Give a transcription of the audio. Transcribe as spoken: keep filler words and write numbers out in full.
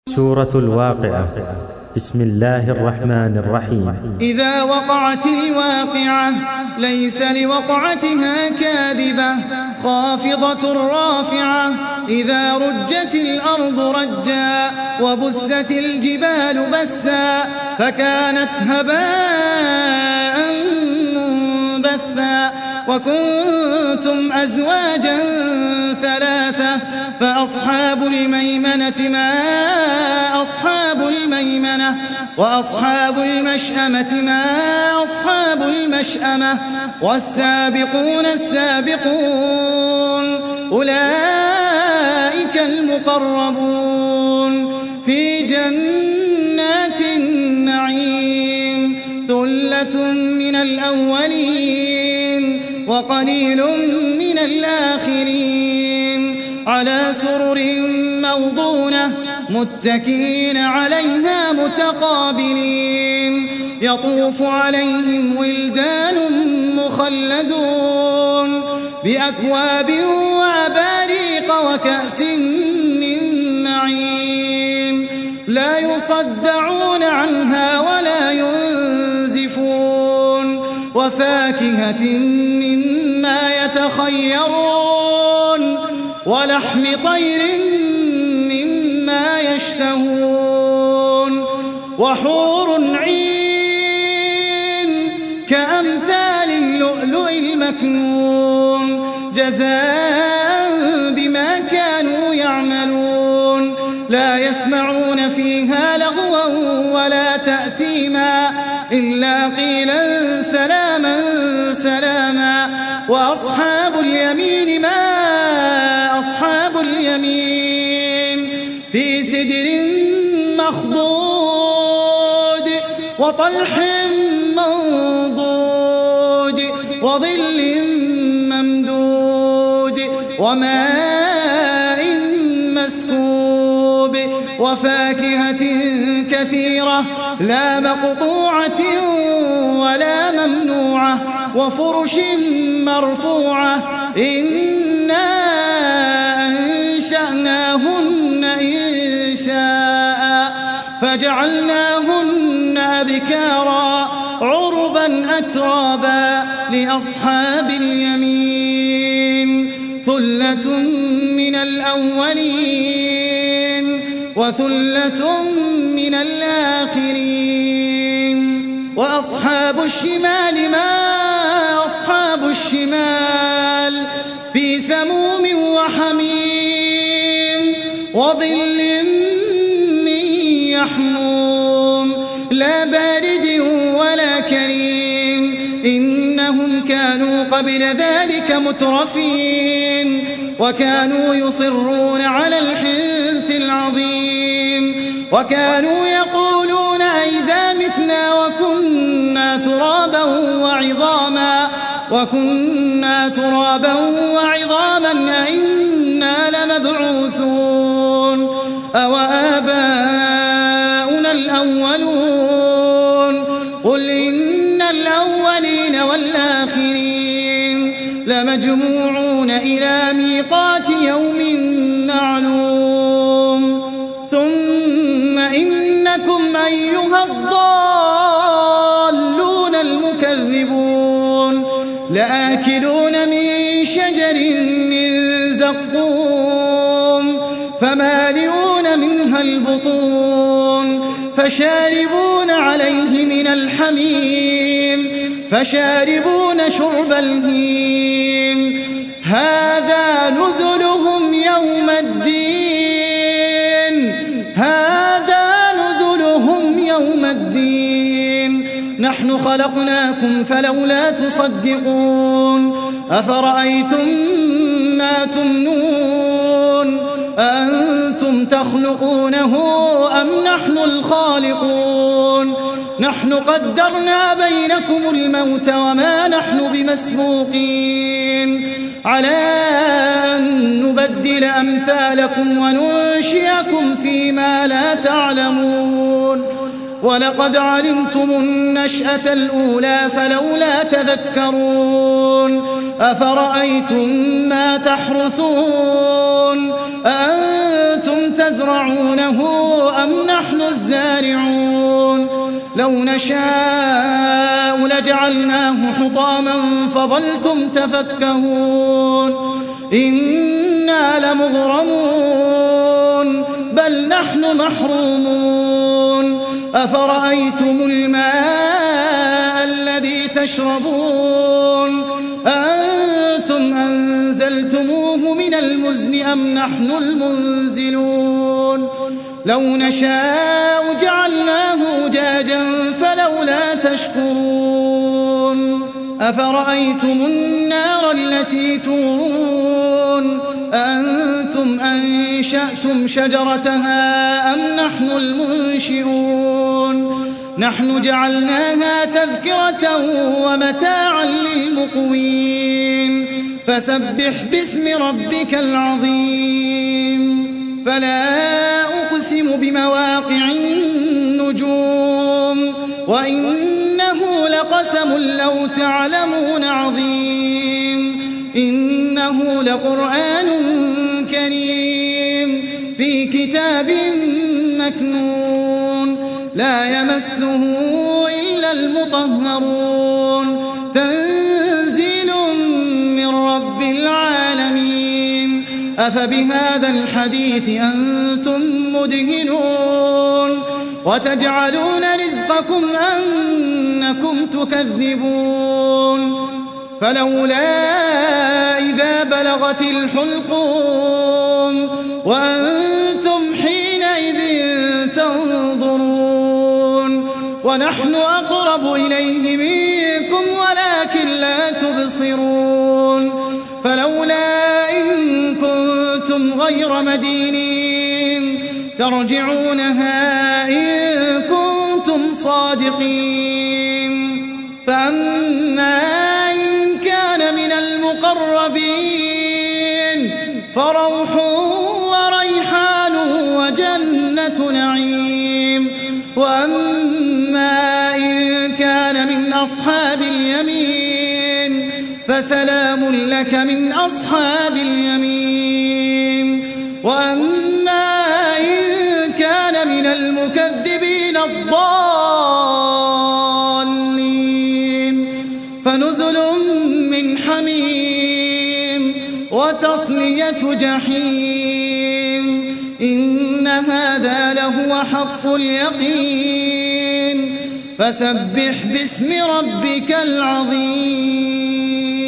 سورة الواقعة. بسم الله الرحمن الرحيم. إذا وقعت الواقعة ليس لوقعتها كاذبة خافضة رافعة إذا رجت الأرض رجا وبست الجبال بسا فكانت هباء منبثا وكنتم أزواجا ثلاثة فأصحاب الميمنة ما أصحاب الميمنة وأصحاب المشأمة ما أصحاب المشأمة والسابقون السابقون أولئك المقربون في جنات النعيم ثلة من الأولين وقليل من الآخرين على سرر موضونة متكئين عليها متقابلين يطوف عليهم ولدان مخلدون بأكواب وأباريق وكأس من معين لا يصدعون عنها ولا ينزفون وفاكهة مما يتخيرون ولحم طير مما يشتهون وحور عين كأمثال اللؤلؤ المكنون جزاء بما كانوا يعملون لا يسمعون فيها لغوا ولا تأثيما إلا قيلا سلاما سلاما وأصحاب اليمين ما أصحاب اليمين في سدر مخضود وطلح منضود وظل ممدود وماء مسكوب وفاكهة كثيرة لا مقطوعة ولا ممنوعة وفرش مرفوعة إنا أنشأناهن إنشاء فجعلناهن أبكارا عربا أترابا لأصحاب اليمين ثلة من الأولين وثلة من الآخرين وأصحاب الشمال ما أصحاب الشمال في سموم وحميم وظل من يحموم لا بارد ولا كريم إنهم كانوا قبل ذلك مترفين وكانوا يصرون على الحنث العظيم وكانوا يقولون أئذا متنا وكنا ترابا وعظاما وكنا ترابا وعظاما أئنا لمبعوثون أو آباؤنا الأولون قل إن الأولين والآخرين لمجموعون إلى ميقات يوم معلوم ثم إنكم أيها الضالون المكذبون لآكلون من شجر من زقوم فمالئون منها البطون فشاربون عليه من الحميم فشاربون شرب الهيم هذا نزلهم يوم الدين هذا نزلهم يوم الدين نحن خلقناكم فلولا تصدقون أفرأيتم ما تمنون أأنتم تخلقونه أم نحن الخالقون نحن قدرنا بينكم الموت وما نحن بمسبوقين على أن نبدل أمثالكم وننشئكم فيما لا تعلمون ولقد علمتم النشأة الأولى فلولا تذكرون أفرأيتم ما تحرثون أأنتم تزرعون تزرعونه أم نحن الزارعون لو نشاء لجعلناه حطاما فظلتم تفكهون إنا لمغرمون بل نحن محرومون أفرأيتم الماء الذي تشربون أنتم أنزلتموه من المزن أم نحن المنزلون لو نشاء جعلناه أجاجا فلولا تشكرون أفرأيتم النار التي تورون أنتم أنشأتم شجرتها أم نحن المنشئون نحن جعلناها تذكرة ومتاعا للمقوين فسبح باسم ربك العظيم فلا أقسم بمواقع النجوم وإنه لقسم لو تعلمون عظيم إنه لقرآن كريم في كتاب مكنون لا يمسه إلا المطهرون تنزيل من رب العالمين أفبهذا الحديث أنتم مدهنون وتجعلون رزقكم أنكم تكذبون فلولا إذا بلغت الحلقوم وأنتم حينئذ تنظرون ونحن أقرب إليه منكم ولكن لا تبصرون فلولا إن كنتم غير مدينين ترجعونها إن كنتم صادقين فأما إن كان من المقربين فروح وريحان وجنة نعيم وأما إن كان من أصحاب اليمين فسلام لك من أصحاب اليمين وأما إن كان من المكذبين الضالين فنزل من حميم وتصلية جحيم إن هذا لهو حق اليقين فسبح باسم ربك العظيم